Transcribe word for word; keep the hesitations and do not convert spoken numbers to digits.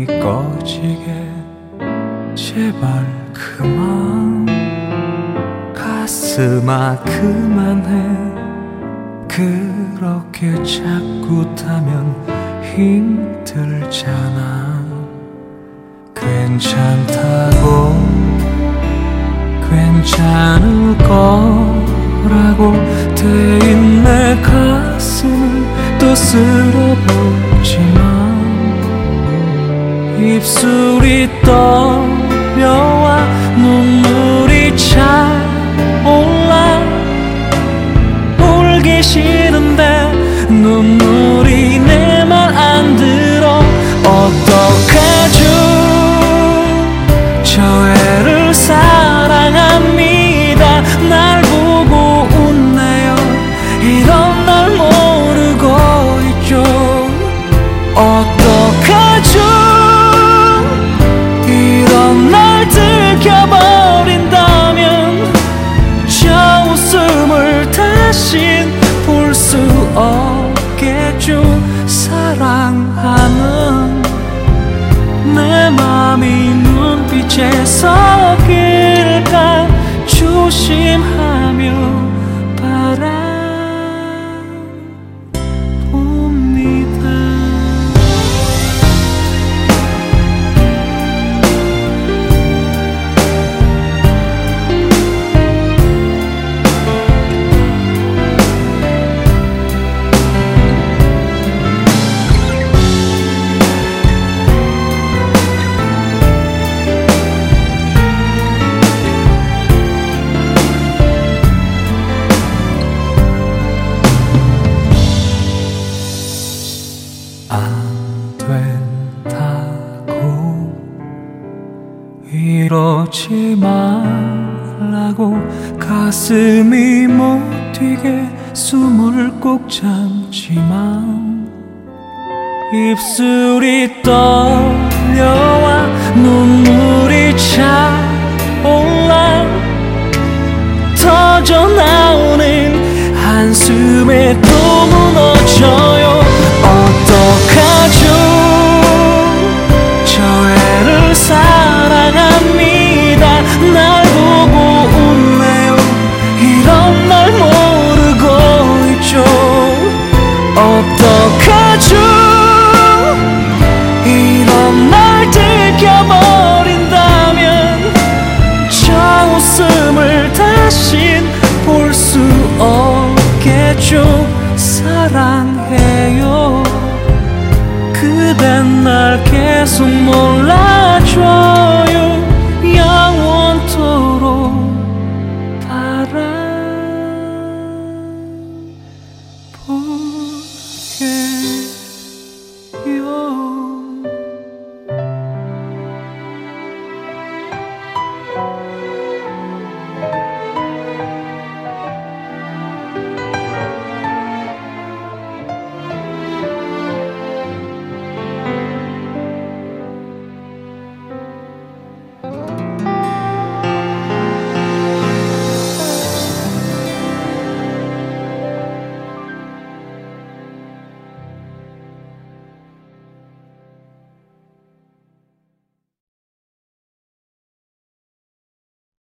불이 꺼지게 제발 그만. 가슴아 그만해. 그렇게 자꾸 타면 힘들잖아. 괜찮다고 괜찮을 거라고 대인 내 가슴을 또 쓸어보지만 입술이 떨려와 눈물이 차올라. 울기 싫은데 눈물이 내 말 안 들어. 어떡하죠? 저 애를 사랑합니다. 날 보고 웃네요. 이런 날 모르고 있죠. 어떡하죠? 이런 날 들켜버린다면 저 웃음을 다신 볼 수 없겠죠. 사랑하는 내 맘이 눈빛에 섞일까 조심하며 바라봅니다. 안 된다고 이러지 말라고 가슴이 못 뛰게 숨을 꼭 참지만 입술이 떨려와 눈물이 차올라. 터져 나오는 한숨에 또 무너져요. 어떡하죠? 저 애를 사랑합니다. 날 보고 웃네요. 이런 날 모르고 있죠. 어떡하죠? 이런 날 들켜버린다면 저 웃음을 다신 볼 수 없겠죠. 사랑해요. 그댄 날 계속 몰라.